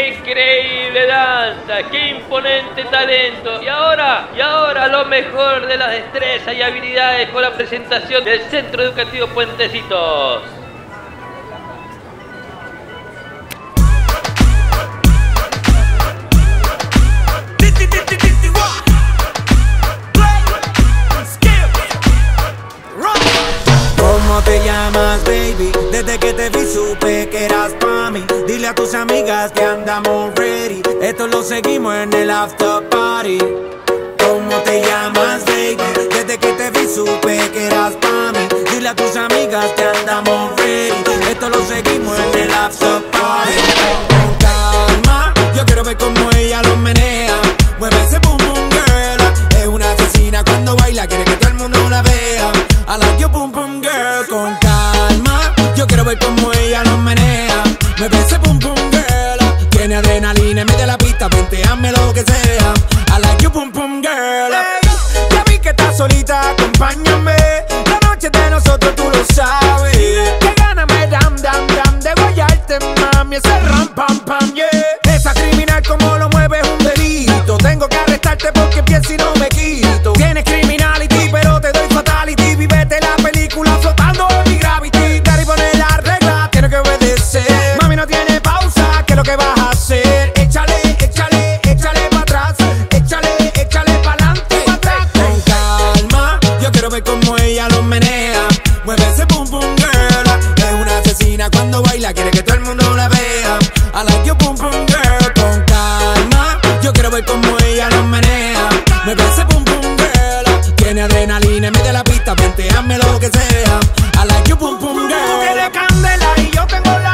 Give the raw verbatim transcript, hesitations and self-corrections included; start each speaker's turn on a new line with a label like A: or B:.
A: ¡Qué increíble danza! ¡Qué imponente talento! Y ahora, y ahora lo mejor de las destrezas y habilidades con la presentación del Centro Educativo Puentecitos.
B: ¿Cómo te llamas, baby? Desde que te vi supe que eras pa' mí. Dile a tus amigas que andamos ready. Esto lo seguimos en el after party. ¿Cómo te llamas, baby? Desde que te vi supe que eras pa' mí. Dile a tus amigas que andamos ready. Esto lo seguimos en el after party. Con calma, yo quiero ver cómo ella lo menea. Mueve ese boom boom girl. Es una asesina cuando baila, quiere que todo el mundo la vea. I like your boom boom girl. Con calma, yo quiero ver cómo ella lo menea. Mueve ese boom boom girl. Tiene adrenalina, mete la pista, vente, hazme lo que sea. I like your boom boom girl. Hey, ya vi que estás solita, acompáñame. La noche es de nosotros, tú lo sabes. Que gana me dam dam dam de guayarte, mami. Ese ram pam pam, yeah. Esa criminal como lo mueve es un delito. Tengo que arrestarte porque pienso y no me quito. Tienes criminality, pero te doy fatality. Vivete la película flotando en mi gravity. Daddy pone la regla, tiene que obedecer. Mami no tiene pausa, ¿qué es lo que vas a hacer? Échale, échale, échale pa' atrás. Échale, échale pa'lante, pa' atrás. Con calma, yo quiero ver cómo ella lo menea. Mueve ese boom boom girl. Es una asesina cuando baila, quiere que todo el mundo la vea. I like your boom boom girl. Con calma, yo quiero ver cómo ella lo menea. Mueve ese boom boom girl. Tiene adrenalina, mete la pista, vente, hazme lo que sea. I like your boom boom girl. Tú tienes candela y yo tengo la